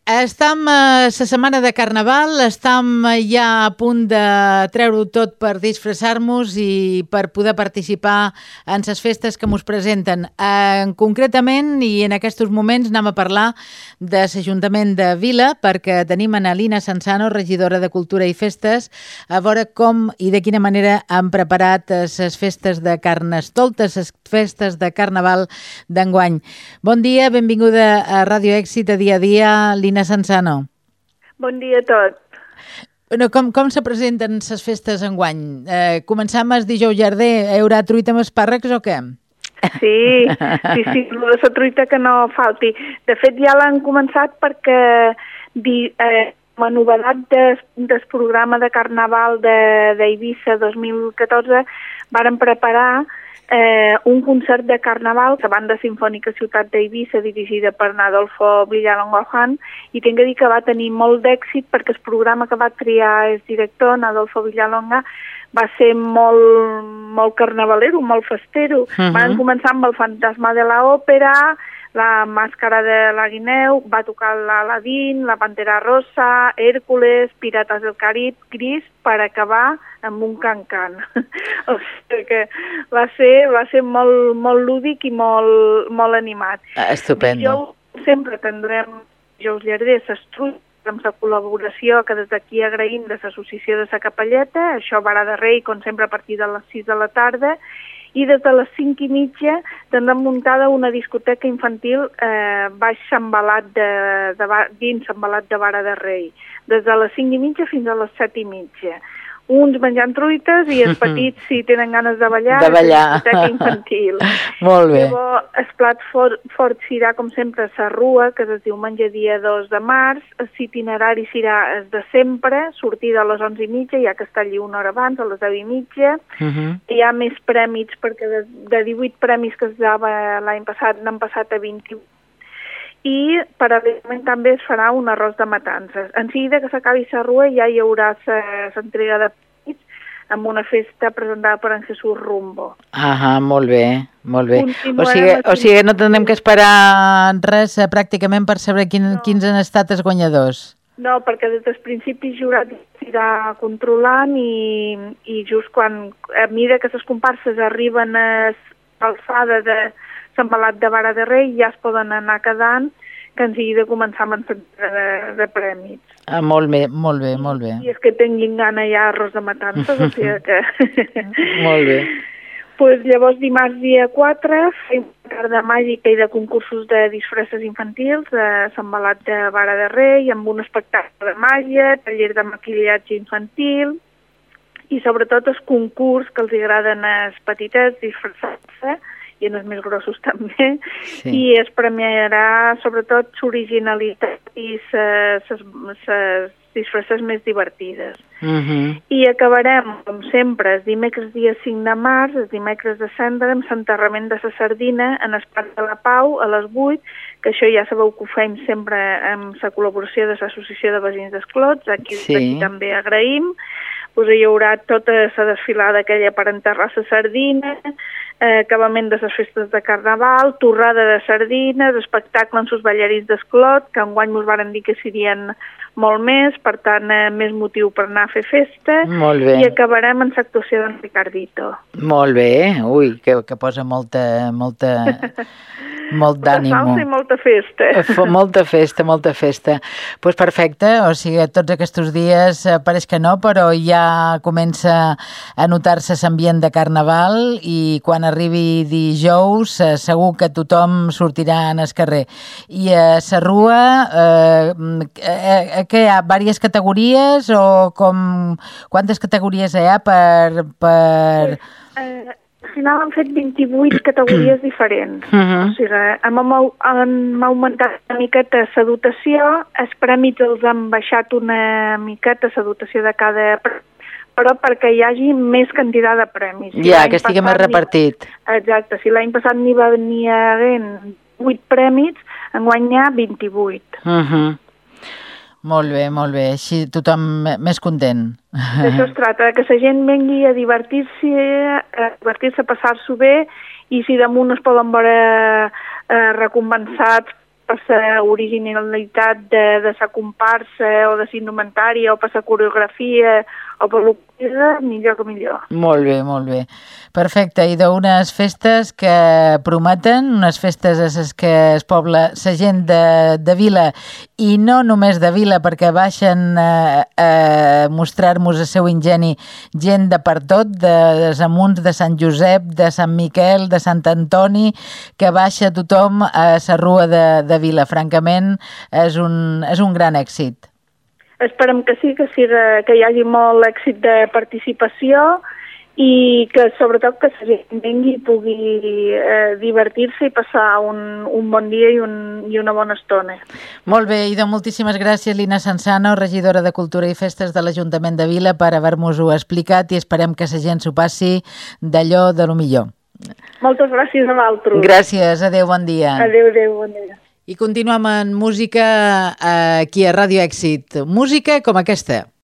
Estem a la setmana de Carnaval, estem ja a punt de treure-ho tot per disfressar-nos i per poder participar en les festes que mos presenten. Concretament, i en aquests moments, anem a parlar de l'Ajuntament de Vila, perquè tenim a Lina Sansano, regidora de Cultura i Festes, a veure com i de quina manera han preparat les festes de Carnestoltes, les festes de Carnaval d'enguany. Bon dia, benvinguda a Ràdio Èxit a dia, Lina Sansano. Bon dia a tots. Bueno, com se presenten les festes enguany? Començam el dijous llarder. Hi haurà truita amb espàrrecs o què? Sí, de la truita que no falti. De fet, ja l'han començat perquè com a novedat del programa de Carnaval d'Eivissa 2014 varen preparar un concert de Carnaval, la banda sinfònica Ciutat d'Eivissa, dirigida per Adolfo Villalonga Juan, i tinc que dir que va tenir molt d'èxit perquè el programa que va triar el director, Adolfo Villalonga, va ser molt carnavalero, molt festero. Van començar amb el Fantasma de la Òpera, la Màscara de la Guineu, va tocar l'Aladín, la Pantera Rosa, Hèrcules, Pirates del Carib, Gris, per acabar amb un can-can. O sigui que va ser molt lúdic i molt animat. Estupendo. Sempre tindrem dijous llarders, amb la col·laboració que des d'aquí agraïm de l'Associació de la Capelleta, això Vara de Rei, com sempre a partir de les 6 de la tarda, i des de les 5:30 tindrem muntada una discoteca infantil baix Sant Balat dins Sant Balat de Vara de Rei, des de les 5:30 fins a les 7:30. Uns menjant truites i els petits, si tenen ganes de ballar, discoteca infantil. Molt bé. Llavors, el plat fort serà, com sempre, la rua, que es diumenge dia 2 de març. L'itinerari serà el de sempre, sortida a les 11:30, ja que està allí una hora abans, a les 10:30. Hi ha més prèmits, perquè de 18 premis que es dava l'any passat, n'han passat a 21. I paral·lelament també es farà un arròs de matances. En seguida que s'acabi la rua ja hi haurà l'entrega de premis amb una festa presentada per en Jesús Rumbo. Molt bé, molt bé. O sigui, no tindrem que esperar res pràcticament per saber quins han estat els guanyadors. No, perquè des del principi el jurat s'irà controlant i just quan, a mesura que les comparses arriben a l'alçada de Sant Balat de Vara de Rei, ja es poden anar quedant, que en seguida començam amb de prèmits. Molt bé, molt bé, molt bé. I és que tinguin gana ja arròs de matances, o sigui que... Molt bé. Pues llavors dimarts dia 4 fem una tarda màgica i de concursos de disfresses infantils a Sant Balat de Vara de Rei, amb un espectacle de màgia, taller de maquillatge infantil i sobretot els concurs que els agraden als petitets disfressar-se i en els més grossos també, i es premiarà sobretot l'originalitat i les disfresses més divertides. I acabarem, com sempre, el dimecres dia 5 de març, el dimecres de Cendra, amb l'enterrament de la sardina en el Parc de la Pau a les 8, que això ja sabeu que ho fem sempre amb la col·laboració de l'Associació de Veïns d'Esclots, aquí també agraïm. Hi haurà tota la desfilada aquella per enterrar la sardina, acabament de les festes de Carnaval, torrada de sardines, espectacle amb els ballarins d'Esclot, que enguany ens varen dir que serien molt més, per tant, més motiu per anar a fer festa. Molt bé. I acabarem amb l'actuació d'en Ricardito. Molt bé, ui, que posa molt d'ànimo. Salsa i molta festa. Molta festa. Doncs perfecte, o sigui, tots aquests dies pareix que no, però ja comença a notar-se l'ambient de Carnaval i quan arribi dijous segur que tothom sortirà en el carrer. I a la rua, què hi ha? Diverses categories o quantes categories hi ha per... Al final han fet 28 categories diferents. O sigui, hem augmentat una miqueta la dotació, els premis els han baixat una miqueta la dotació de cada premi, però perquè hi hagi més quantitat de premis. Ja, que estigui més repartit. Exacte, si l'any passat n'hi va venir havent 8 premis, enguany n'hi ha 28. Molt bé, així tothom més content. D'això es tracta, que la gent vengui a divertir-se, a passar-s'ho bé, i si damunt es poden veure recompensats per la originalitat de la comparsa o de la indumentària o per la coreografia o per l'oculta, millor que millor. Molt bé, molt bé. Perfecte, i d'unes festes que prometen, unes festes a les que es pobla la gent de Vila, i no només de Vila, perquè baixen a mostrar-nos el seu ingeni gent de per tot, de Amunts, de Sant Josep, de Sant Miquel, de Sant Antoni, que baixa tothom a la rua de Vila. Francament, és un gran èxit. Esperem que sí, que hi hagi molt èxit de participació i que sobretot que la gent vingui i pugui divertir-se i passar un bon dia i una bona estona. Molt bé, i moltíssimes gràcies, Lina Sansano, regidora de Cultura i Festes de l'Ajuntament de Vila, per haver-nos-ho explicat, i esperem que la gent s'ho passi d'allò de lo millor. Moltes gràcies a vosaltres. Gràcies, adeu, bon dia. Adeu, bon dia. I continuem amb música aquí a Ràdio Èxit. Música com aquesta.